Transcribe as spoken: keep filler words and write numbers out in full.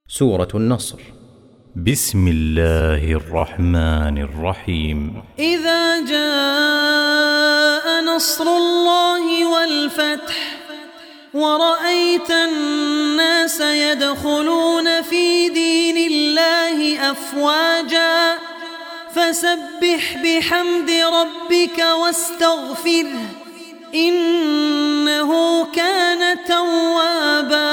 سورة النصر. بسم الله الرحمن الرحيم. إذا جاء نصر الله والفتح ورأيت الناس يدخلون في دين الله أفواجا فسبح بحمد ربك واستغفره إنه كان توابا.